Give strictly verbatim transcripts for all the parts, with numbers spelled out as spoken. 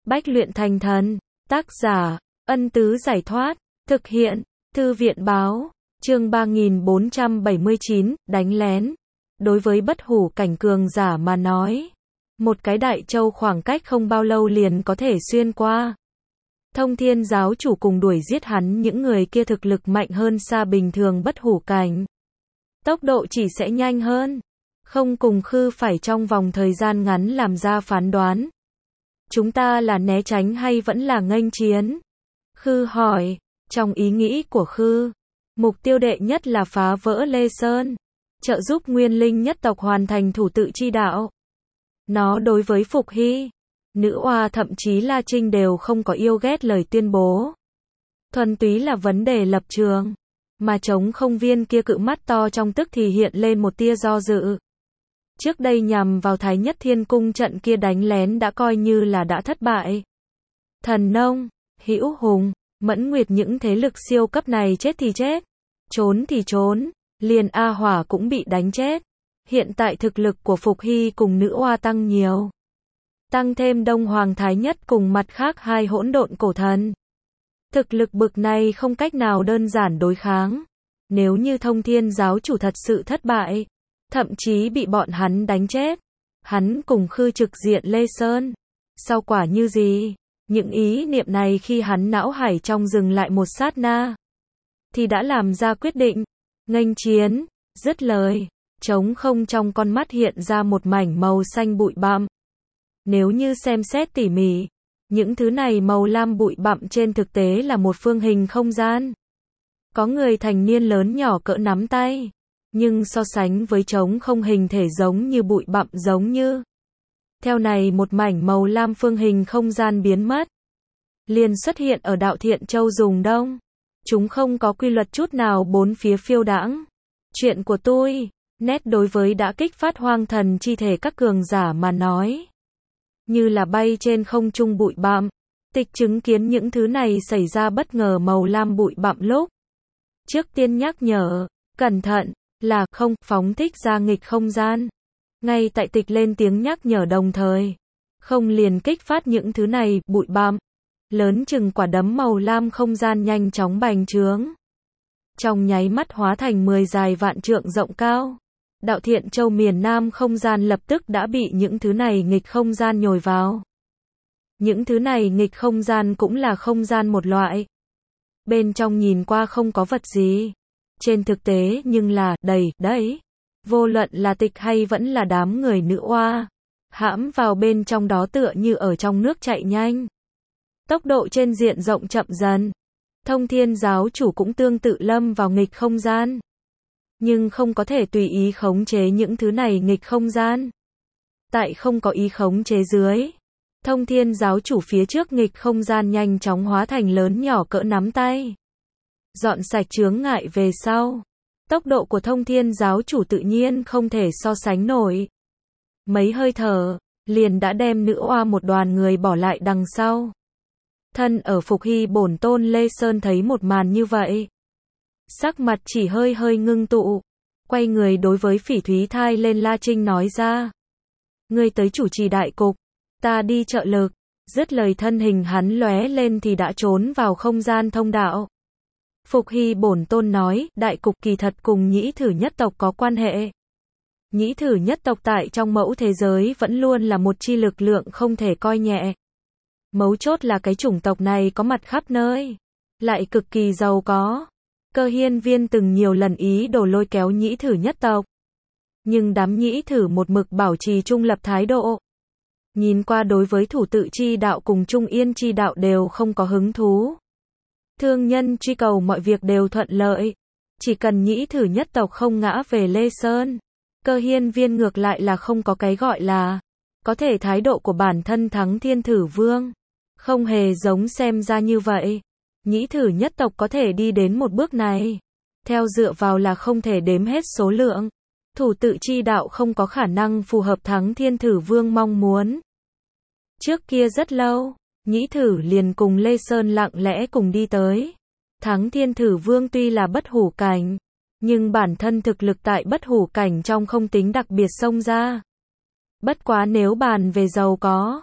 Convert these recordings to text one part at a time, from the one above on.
Bách luyện thành thần. Tác giả, Ân Tứ Giải Thoát. Thực hiện, Thư viện Báo. Chương ba nghìn bốn trăm bảy mươi chín, đánh lén. Đối với bất hủ cảnh cường giả mà nói, một cái đại châu khoảng cách không bao lâu liền có thể xuyên qua. Thông Thiên giáo chủ cùng đuổi giết hắn những người kia thực lực mạnh hơn xa bình thường bất hủ cảnh. Tốc độ chỉ sẽ nhanh hơn. Không cùng Khư phải trong vòng thời gian ngắn làm ra phán đoán. Chúng ta là né tránh hay vẫn là nghênh chiến? Khư hỏi. Trong ý nghĩ của Khư, mục tiêu đệ nhất là phá vỡ Lê Sơn, trợ giúp Nguyên Linh nhất tộc hoàn thành thủ tự chi đạo. Nó đối với Phục Hy, Nữ Oa thậm chí La Trinh đều không có yêu ghét lời tuyên bố. Thuần túy là vấn đề lập trường. Mà trống không viên kia cự mắt to trong tức thì hiện lên một tia do dự. Trước đây nhằm vào Thái Nhất Thiên Cung trận kia đánh lén đã coi như là đã thất bại. Thần Nông, Hữu Hùng, Mẫn Nguyệt những thế lực siêu cấp này chết thì chết, trốn thì trốn, liền A Hỏa cũng bị đánh chết. Hiện tại thực lực của Phục Hy cùng Nữ Oa tăng nhiều. Tăng thêm Đông Hoàng Thái Nhất cùng mặt khác hai hỗn độn cổ thần. Thực lực bực này không cách nào đơn giản đối kháng. Nếu như Thông Thiên giáo chủ thật sự thất bại, thậm chí bị bọn hắn đánh chết, hắn cùng Khư trực diện Lê Sơn, sau quả như gì? Những ý niệm này khi hắn não hải trong dừng lại một sát na, thì đã làm ra quyết định, nghênh chiến. Dứt lời, trống không trong con mắt hiện ra một mảnh màu xanh bụi bặm. Nếu như xem xét tỉ mỉ, những thứ này màu lam bụi bặm trên thực tế là một phương hình không gian. Có người thành niên lớn nhỏ cỡ nắm tay, nhưng so sánh với trống không hình thể giống như bụi bặm giống như. Theo này một mảnh màu lam phương hình không gian biến mất, liền xuất hiện ở Đạo Thiện Châu dùng đông. Chúng không có quy luật chút nào bốn phía phiêu đãng. Chuyện của tôi, nét đối với đã kích phát hoang thần chi thể các cường giả mà nói, như là bay trên không trung bụi bặm. Tịch chứng kiến những thứ này xảy ra bất ngờ màu lam bụi bặm lúc trước tiên nhắc nhở, cẩn thận, là không phóng thích ra nghịch không gian. Ngay tại tịch lên tiếng nhắc nhở đồng thời, không liền kích phát những thứ này, bụi bặm lớn chừng quả đấm màu lam không gian nhanh chóng bành trướng. Trong nháy mắt hóa thành mười dài vạn trượng rộng cao. Đạo Thiện Châu miền Nam không gian lập tức đã bị những thứ này nghịch không gian nhồi vào. Những thứ này nghịch không gian cũng là không gian một loại. Bên trong nhìn qua không có vật gì. Trên thực tế nhưng là đầy, đấy. Vô luận là tịch hay vẫn là đám người Nữ Oa, hãm vào bên trong đó tựa như ở trong nước chạy nhanh. Tốc độ trên diện rộng chậm dần. Thông Thiên giáo chủ cũng tương tự lâm vào nghịch không gian. Nhưng không có thể tùy ý khống chế những thứ này nghịch không gian. Tại không có ý khống chế dưới, Thông Thiên giáo chủ phía trước nghịch không gian nhanh chóng hóa thành lớn nhỏ cỡ nắm tay. Dọn sạch chướng ngại về sau, tốc độ của Thông Thiên giáo chủ tự nhiên không thể so sánh nổi. Mấy hơi thở, liền đã đem Nữ Oa một đoàn người bỏ lại đằng sau. Thân ở Phục Hy bổn tôn Lê Sơn thấy một màn như vậy, sắc mặt chỉ hơi hơi ngưng tụ, quay người đối với Phỉ Thúy Thai lên La Trinh nói ra. Ngươi tới chủ trì đại cục, ta đi trợ lực. Dứt lời thân hình hắn lóe lên thì đã trốn vào không gian thông đạo. Phục Hy bổn tôn nói, đại cục kỳ thật cùng Nhĩ Thử nhất tộc có quan hệ. Nhĩ Thử nhất tộc tại trong mẫu thế giới vẫn luôn là một chi lực lượng không thể coi nhẹ. Mấu chốt là cái chủng tộc này có mặt khắp nơi, lại cực kỳ giàu có. Cơ Hiên Viên từng nhiều lần ý đồ lôi kéo Nhĩ Thử nhất tộc, nhưng đám Nhĩ Thử một mực bảo trì trung lập thái độ. Nhìn qua đối với thủ tự chi đạo cùng Trung Yên chi đạo đều không có hứng thú. Thương nhân truy cầu mọi việc đều thuận lợi, chỉ cần Nhĩ Thử nhất tộc không ngã về Lê Sơn. Cơ Hiên Viên ngược lại là không có cái gọi là có thể thái độ của bản thân thắng Thiên Thử Vương, không hề giống xem ra như vậy. Nhĩ Thử nhất tộc có thể đi đến một bước này, theo dựa vào là không thể đếm hết số lượng. Thủ tự chi đạo không có khả năng phù hợp thắng Thiên Thử Vương mong muốn. Trước kia rất lâu, Nhĩ Thử liền cùng Lê Sơn lặng lẽ cùng đi tới. Thắng Thiên Thử Vương tuy là bất hủ cảnh, nhưng bản thân thực lực tại bất hủ cảnh trong không tính đặc biệt xông ra. Bất quá nếu bàn về giàu có,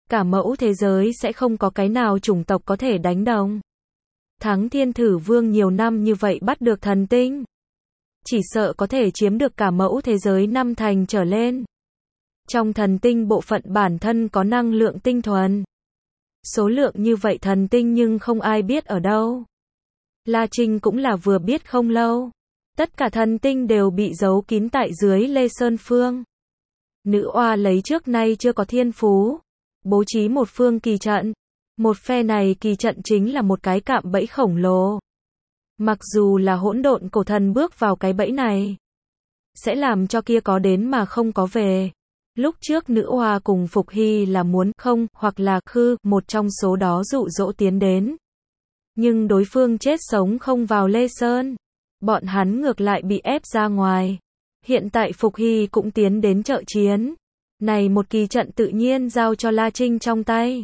Cả mẫu thế giới sẽ không có cái nào chủng tộc có thể đánh đồng. Thắng Thiên Thử Vương nhiều năm như vậy bắt được thần tinh. Chỉ sợ có thể chiếm được cả mẫu thế giới năm thành trở lên. Trong thần tinh bộ phận bản thân có năng lượng tinh thuần. Số lượng như vậy thần tinh nhưng không ai biết ở đâu. La Trinh cũng là vừa biết không lâu. Tất cả thần tinh đều bị giấu kín tại dưới Lê Sơn Phương. Nữ oa lấy trước nay chưa có thiên phú. Bố trí một phương kỳ trận. Một phe này kỳ trận chính là một cái cạm bẫy khổng lồ. Mặc dù là hỗn độn cổ thần bước vào cái bẫy này, sẽ làm cho kia có đến mà không có về. Lúc trước nữ oa cùng Phục Hy là muốn không, hoặc là khư, một trong số đó dụ dỗ tiến đến. Nhưng đối phương chết sống không vào Lê Sơn. Bọn hắn ngược lại bị ép ra ngoài. Hiện tại Phục Hy cũng tiến đến trợ chiến. Này một kỳ trận tự nhiên giao cho La Trinh trong tay.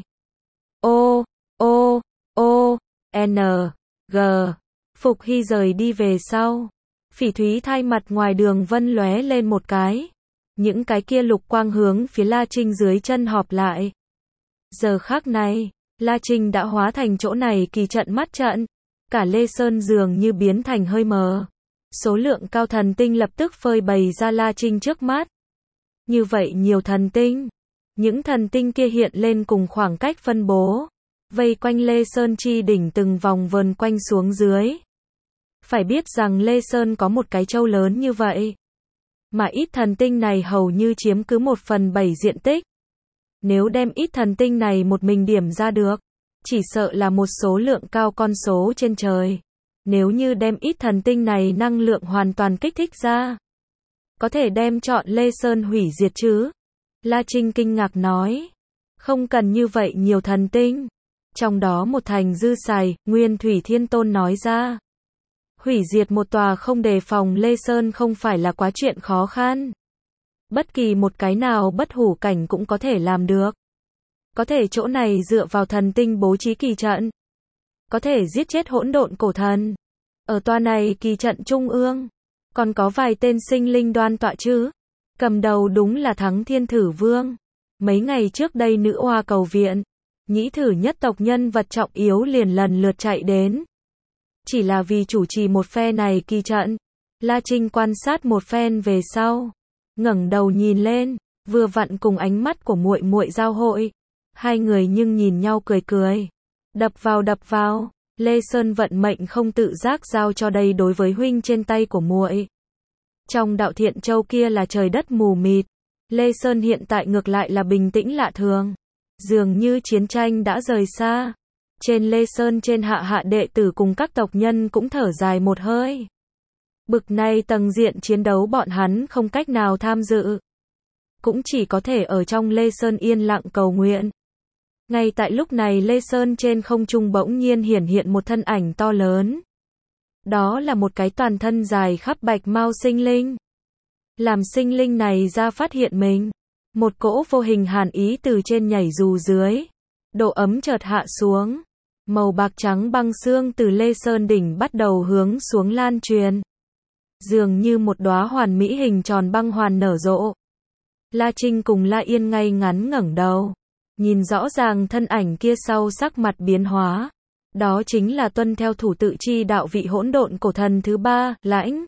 O, O, O, N, G. Phục Hy rời đi về sau. Phỉ thúy thai mặt ngoài đường vân lóe lên một cái. Những cái kia lục quang hướng phía La Trinh dưới chân họp lại. Giờ khắc này, La Trinh đã hóa thành chỗ này kỳ trận mắt trận. Cả Lê Sơn dường như biến thành hơi mờ. Số lượng cao thần tinh lập tức phơi bày ra La Trinh trước mắt. Như vậy nhiều thần tinh. Những thần tinh kia hiện lên cùng khoảng cách phân bố. Vây quanh Lê Sơn chi đỉnh từng vòng vờn quanh xuống dưới. Phải biết rằng Lê Sơn có một cái châu lớn như vậy. Mà ít thần tinh này hầu như chiếm cứ một phần bảy diện tích. Nếu đem ít thần tinh này một mình điểm ra được, chỉ sợ là một số lượng cao con số trên trời. Nếu như đem ít thần tinh này năng lượng hoàn toàn kích thích ra, có thể đem trọn Lê Sơn hủy diệt chứ? La Trinh kinh ngạc nói. Không cần như vậy nhiều thần tinh. Trong đó một thành dư xài, Nguyên Thủy Thiên Tôn nói ra. Hủy diệt một tòa không đề phòng Lê Sơn không phải là quá chuyện khó khăn. Bất kỳ một cái nào bất hủ cảnh cũng có thể làm được. Có thể chỗ này dựa vào thần tinh bố trí kỳ trận. Có thể giết chết hỗn độn cổ thần. Ở tòa này kỳ trận trung ương. Còn có vài tên sinh linh đoan tọa chứ. Cầm đầu đúng là Thắng Thiên Thử Vương. Mấy ngày trước đây nữ oa cầu viện. Nhĩ thử nhất tộc nhân vật trọng yếu liền lần lượt chạy đến. Chỉ là vì chủ trì một phe này kỳ trận. La Trinh quan sát một phen về sau. Ngẩng đầu nhìn lên. Vừa vặn cùng ánh mắt của muội muội giao hội. Hai người nhưng nhìn nhau cười cười. Đập vào đập vào. Lê Sơn vận mệnh không tự giác giao cho đây đối với huynh trên tay của muội. Trong đạo Thiện Châu kia là trời đất mù mịt. Lê Sơn hiện tại ngược lại là bình tĩnh lạ thường. Dường như chiến tranh đã rời xa. Trên Lê Sơn trên hạ hạ đệ tử cùng các tộc nhân cũng thở dài một hơi. Bực này tầng diện chiến đấu bọn hắn không cách nào tham dự. Cũng chỉ có thể ở trong Lê Sơn yên lặng cầu nguyện. Ngay tại lúc này Lê Sơn trên không trung bỗng nhiên hiển hiện một thân ảnh to lớn. Đó là một cái toàn thân dài khắp bạch mao sinh linh. Làm sinh linh này ra phát hiện mình. Một cỗ vô hình hàn ý từ trên nhảy dù dưới. Độ ấm chợt hạ xuống. Màu bạc trắng băng xương từ Lê Sơn đỉnh bắt đầu hướng xuống lan truyền. Dường như một đóa hoàn mỹ hình tròn băng hoàn nở rộ. La Trinh cùng La Yên ngay ngắn ngẩng đầu. Nhìn rõ ràng thân ảnh kia sau sắc mặt biến hóa. Đó chính là tuân theo thủ tự chi đạo vị hỗn độn cổ thần thứ ba, Lãnh.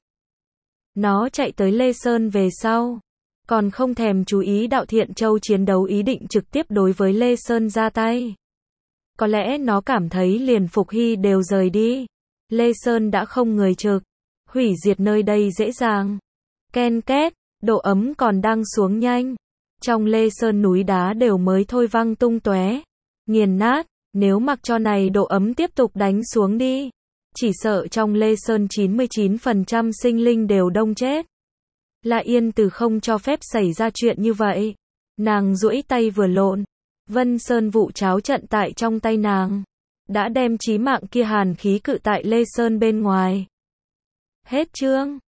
Nó chạy tới Lê Sơn về sau. Còn không thèm chú ý đạo Thiện Châu chiến đấu ý định trực tiếp đối với Lê Sơn ra tay. Có lẽ nó cảm thấy liền Phục Hy đều rời đi. Lê Sơn đã không người trực. Hủy diệt nơi đây dễ dàng. Ken két, độ ấm còn đang xuống nhanh. Trong Lê Sơn núi đá đều mới thôi văng tung tóe, nghiền nát. Nếu mặc cho này độ ấm tiếp tục đánh xuống đi, chỉ sợ trong Lê Sơn chín mươi chín phần trăm sinh linh đều đông chết. La Yên từ không cho phép xảy ra chuyện như vậy. Nàng duỗi tay vừa lộn, Vân Sơn vụ cháo trận tại trong tay nàng, đã đem chí mạng kia hàn khí cự tại Lê Sơn bên ngoài. Hết chương.